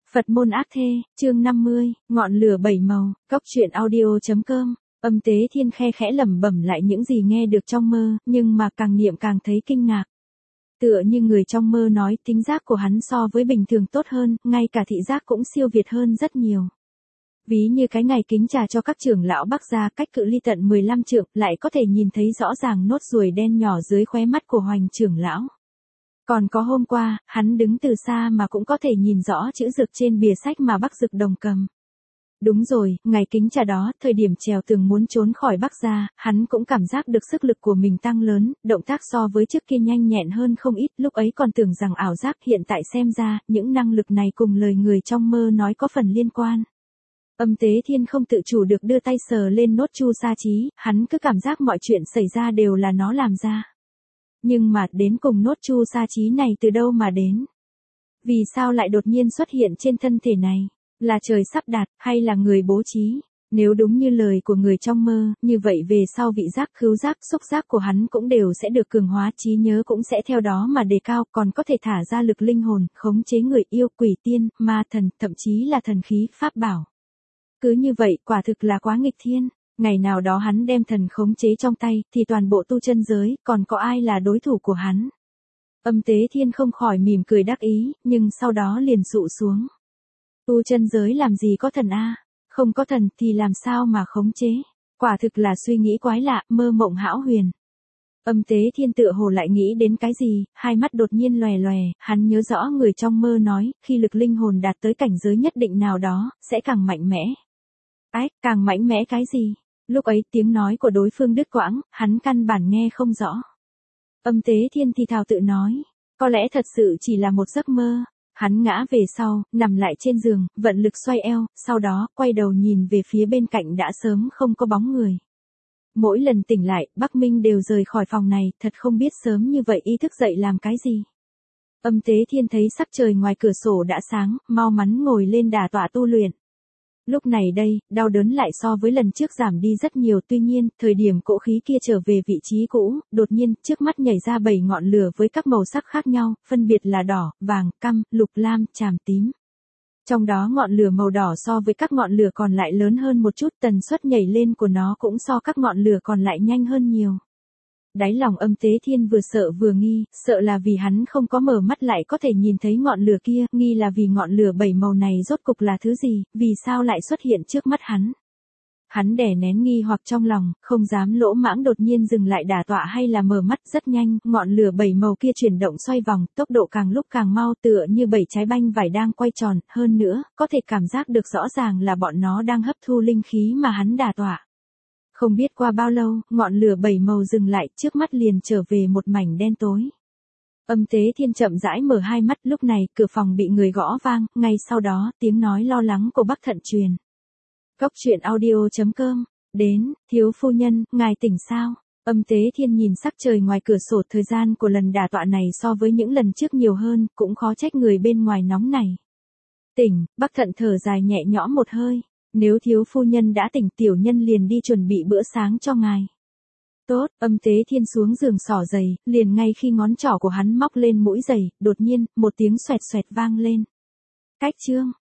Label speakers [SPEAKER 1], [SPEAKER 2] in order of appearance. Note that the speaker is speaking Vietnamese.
[SPEAKER 1] Phật môn ác thê, chương 50, ngọn lửa bảy màu, cóc truyện audio.com. Âm Tế Thiên khe khẽ lẩm bẩm lại những gì nghe được trong mơ, nhưng mà càng niệm càng thấy kinh ngạc. Tựa như người trong mơ nói, tính giác của hắn so với bình thường tốt hơn, ngay cả thị giác cũng siêu việt hơn rất nhiều. Ví như cái ngày kính trà cho các trưởng lão Bắc gia cách cự ly tận 15 trượng, lại có thể nhìn thấy rõ ràng nốt ruồi đen nhỏ dưới khóe mắt của Hoành trưởng lão. Còn có hôm qua, hắn đứng từ xa mà cũng có thể nhìn rõ chữ dực trên bìa sách mà Bắc Dực Đồng cầm. Đúng rồi, ngày kính trà đó, thời điểm trèo tường muốn trốn khỏi Bắc gia, hắn cũng cảm giác được sức lực của mình tăng lớn, động tác so với trước kia nhanh nhẹn hơn không ít, lúc ấy còn tưởng rằng ảo giác, hiện tại xem ra, những năng lực này cùng lời người trong mơ nói có phần liên quan. Âm Tế Thiên không tự chủ được đưa tay sờ lên nốt chu sa chí, hắn cứ cảm giác mọi chuyện xảy ra đều là nó làm ra. Nhưng mà đến cùng nốt chu sa chí này từ đâu mà đến? Vì sao lại đột nhiên xuất hiện trên thân thể này? Là trời sắp đặt, hay là người bố trí? Nếu đúng như lời của người trong mơ, như vậy về sau vị giác, khứu giác, xúc giác của hắn cũng đều sẽ được cường hóa, trí nhớ cũng sẽ theo đó mà đề cao, còn có thể thả ra lực linh hồn, khống chế người yêu, quỷ tiên, ma thần, thậm chí là thần khí, pháp bảo. Cứ như vậy, quả thực là quá nghịch thiên. Ngày nào đó hắn đem thần khống chế trong tay, thì toàn bộ tu chân giới, còn có ai là đối thủ của hắn? Âm Tế Thiên không khỏi mỉm cười đắc ý, nhưng sau đó liền sụ xuống. Tu chân giới làm gì có thần a? Không có thần thì làm sao mà khống chế? Quả thực là suy nghĩ quái lạ, mơ mộng hão huyền. Âm Tế Thiên tựa hồ lại nghĩ đến cái gì, hai mắt đột nhiên lòe lòe, hắn nhớ rõ người trong mơ nói, khi lực linh hồn đạt tới cảnh giới nhất định nào đó, sẽ càng mạnh mẽ. Ái, càng mạnh mẽ cái gì? Lúc ấy tiếng nói của đối phương đứt quãng, hắn căn bản nghe không rõ. Âm Tế Thiên thì thào tự nói, có lẽ thật sự chỉ là một giấc mơ. Hắn ngã về sau, nằm lại trên giường, vận lực xoay eo, sau đó, quay đầu nhìn về phía bên cạnh đã sớm không có bóng người. Mỗi lần tỉnh lại, Bắc Minh đều rời khỏi phòng này, thật không biết sớm như vậy ý thức dậy làm cái gì. Âm Tế Thiên thấy sắc trời ngoài cửa sổ đã sáng, mau mắn ngồi lên đả tọa tu luyện. Lúc này đây, đau đớn lại so với lần trước giảm đi rất nhiều, tuy nhiên, thời điểm cỗ khí kia trở về vị trí cũ, đột nhiên, trước mắt nhảy ra 7 ngọn lửa với các màu sắc khác nhau, phân biệt là đỏ, vàng, cam, lục lam, tràm tím. Trong đó ngọn lửa màu đỏ so với các ngọn lửa còn lại lớn hơn một chút, tần suất nhảy lên của nó cũng so các ngọn lửa còn lại nhanh hơn nhiều. Đáy lòng Âm Tế Thiên vừa sợ vừa nghi, sợ là vì hắn không có mở mắt lại có thể nhìn thấy ngọn lửa kia, nghi là vì ngọn lửa 7 màu này rốt cục là thứ gì, vì sao lại xuất hiện trước mắt hắn. Hắn đè nén nghi hoặc trong lòng, không dám lỗ mãng đột nhiên dừng lại đả tọa hay là mở mắt, rất nhanh, ngọn lửa 7 màu kia chuyển động xoay vòng, tốc độ càng lúc càng mau, tựa như 7 trái banh vải đang quay tròn, hơn nữa, có thể cảm giác được rõ ràng là bọn nó đang hấp thu linh khí mà hắn đả tọa. Không biết qua bao lâu, ngọn lửa 7 màu dừng lại, trước mắt liền trở về một mảnh đen tối. Âm Tế Thiên chậm rãi mở hai mắt, lúc này, cửa phòng bị người gõ vang, ngay sau đó, tiếng nói lo lắng của Bắc Thận truyền. Cóc truyện audio.com, đến, thiếu phu nhân, ngài tỉnh sao? Âm Tế Thiên nhìn sắc trời ngoài cửa sổ, thời gian của lần đả tọa này so với những lần trước nhiều hơn, cũng khó trách người bên ngoài nóng này. Tỉnh, Bắc Thận thở dài nhẹ nhõm một hơi. Nếu thiếu phu nhân đã tỉnh, tiểu nhân liền đi chuẩn bị bữa sáng cho ngài. Tốt, Âm Tế Thiên xuống giường xỏ giày, liền ngay khi ngón trỏ của hắn móc lên mũi giày, đột nhiên, một tiếng xoẹt xoẹt vang lên. Cách chương.